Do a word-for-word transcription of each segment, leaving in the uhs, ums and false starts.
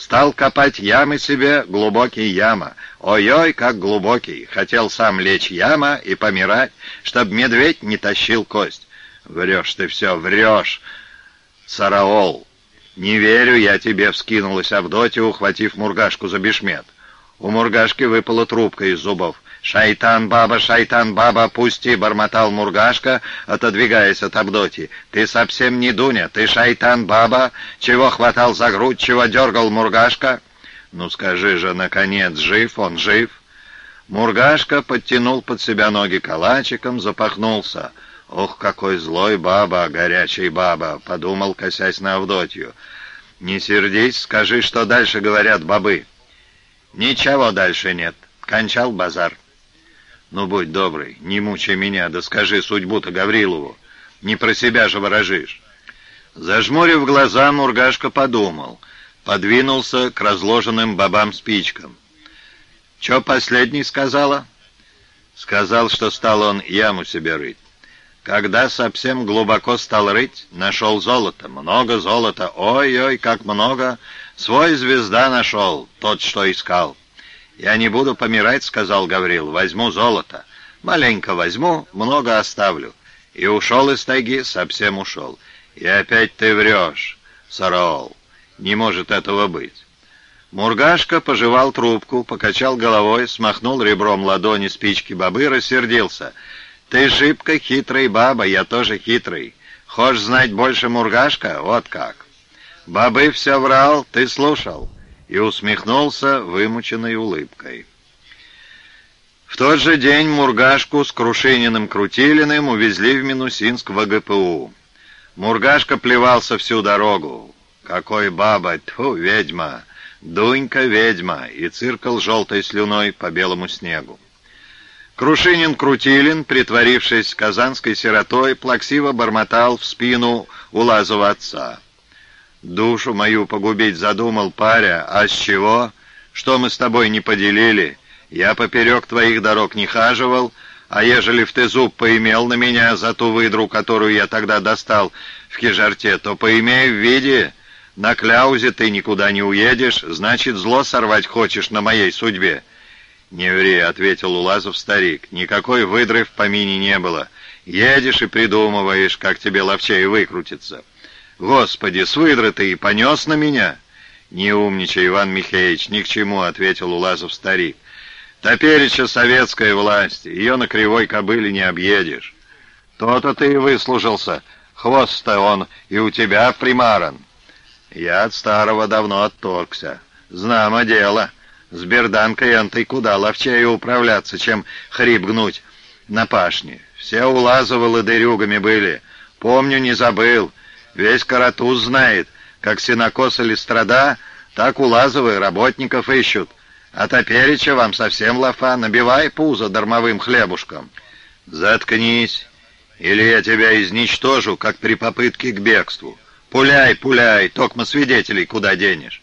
Стал копать ямы себе, глубокий яма. Ой-ой, как глубокий. Хотел сам лечь яма и помирать, чтоб медведь не тащил кость. Врешь ты все, врешь, Сараол. Не верю я тебе, вскинулась Авдотья, ухватив Мургашку за бешмет. У Мургашки выпала трубка из зубов. «Шайтан, баба, шайтан, баба, пусти!» — бормотал Мургашка, отодвигаясь от Авдотьи. «Ты совсем не Дуня, ты шайтан, баба! Чего хватал за грудь, чего дергал Мургашка?» «Ну скажи же, наконец, жив он, жив?» Мургашка подтянул под себя ноги калачиком, запахнулся. «Ох, какой злой баба, горячий баба!» — подумал, косясь на Авдотью. «Не сердись, скажи, что дальше говорят бабы». «Ничего дальше нет. Кончал базар». «Ну, будь добрый, не мучай меня, да скажи судьбу-то Гаврилову. Не про себя же ворожишь». Зажмурив глаза, Мургашка подумал. Подвинулся к разложенным бабам спичкам. «Чё последний сказала?» Сказал, что стал он яму себе рыть. Когда совсем глубоко стал рыть, нашел золото. Много золота. Ой-ой, как много. Свой звезда нашел, тот, что искал. «Я не буду помирать», — сказал Гаврил, — «возьму золото. Маленько возьму, много оставлю». И ушел из тайги, совсем ушел. «И опять ты врешь, Сараол. Не может этого быть». Мургашка пожевал трубку, покачал головой, смахнул ребром ладони спички бабы, рассердился. «Ты шибко хитрый, баба, я тоже хитрый. Хочешь знать больше, Мургашка? Вот как». «Бабы все врал, ты слушал». И усмехнулся вымученной улыбкой. В тот же день Мургашку с Крушининым-Крутилиным увезли в Минусинск в ГПУ. Мургашка плевался всю дорогу. «Какой баба! Тьфу, ведьма! Дунька ведьма!» И циркал желтой слюной по белому снегу. Крушинин-Крутилин, притворившись казанской сиротой, плаксиво бормотал в спину Улазова отца. «Душу мою погубить задумал, паря, а с чего? Что мы с тобой не поделили? Я поперек твоих дорог не хаживал, а ежели в ты зуб поимел на меня за ту выдру, которую я тогда достал в Кижарте, то поимей в виде. На кляузе ты никуда не уедешь, значит, зло сорвать хочешь на моей судьбе». «Не ври», — ответил Улазов старик, — «никакой выдры в помине не было. Едешь и придумываешь, как тебе ловчей выкрутиться». «Господи, с выдры ты и понес на меня?» «Не умничай, Иван Михеевич, ни к чему», — ответил Улазов старик. «Топереча советская власть, ее на кривой кобыле не объедешь. То-то ты и выслужился, хвост-то он и у тебя примаран». «Я от старого давно отторгся. Знамо дело. С берданкой энтой куда ловчее управляться, чем хрип гнуть на пашне. Все Улазовы лодырюгами были. Помню, не забыл». Весь Каратуз знает, как сенокос или страда, так Улазовы работников ищут. А топереча вам совсем лафа, набивай пузо дармовым хлебушком». «Заткнись, или я тебя изничтожу, как при попытке к бегству. Пуляй, пуляй, токмо свидетелей куда денешь».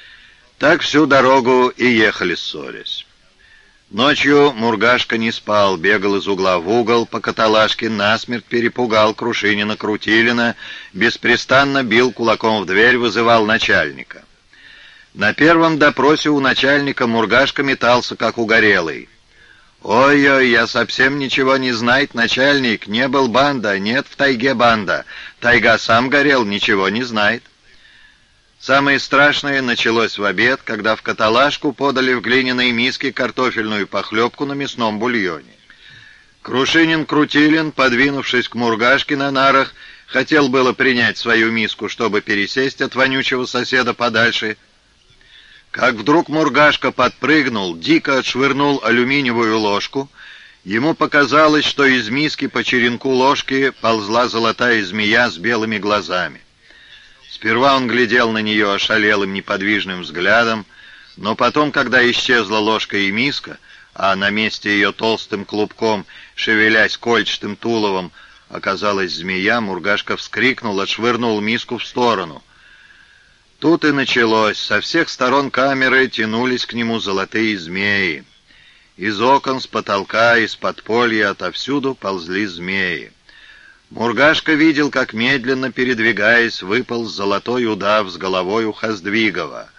Так всю дорогу и ехали, ссорясь. Ночью Мургашка не спал, бегал из угла в угол по каталажке, насмерть перепугал Крушинина-Крутилина, беспрестанно бил кулаком в дверь, вызывал начальника. На первом допросе у начальника Мургашка метался, как угорелый. «Ой-ой, я совсем ничего не знает, начальник, не был банда, нет в тайге банда. Тайга сам горел, ничего не знает». Самое страшное началось в обед, когда в каталажку подали в глиняной миске картофельную похлебку на мясном бульоне. Крушинин-Крутилин, подвинувшись к Мургашке на нарах, хотел было принять свою миску, чтобы пересесть от вонючего соседа подальше, как вдруг Мургашка подпрыгнул, дико отшвырнул алюминиевую ложку. Ему показалось, что из миски по черенку ложки ползла золотая змея с белыми глазами. Сперва он глядел на нее ошалелым неподвижным взглядом, но потом, когда исчезла ложка и миска, а на месте ее толстым клубком, шевелясь кольчатым туловом, оказалась змея, Мургашка вскрикнул, отшвырнул миску в сторону. Тут и началось. Со всех сторон камеры тянулись к нему золотые змеи. Из окон, с потолка, из подполья, отовсюду ползли змеи. Мургашка видел, как, медленно передвигаясь, выполз золотой удав с головой у Хоздвигова.